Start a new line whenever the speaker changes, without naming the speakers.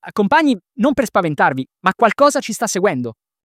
Compagni, non per spaventarvi, ma qualcosa ci sta seguendo.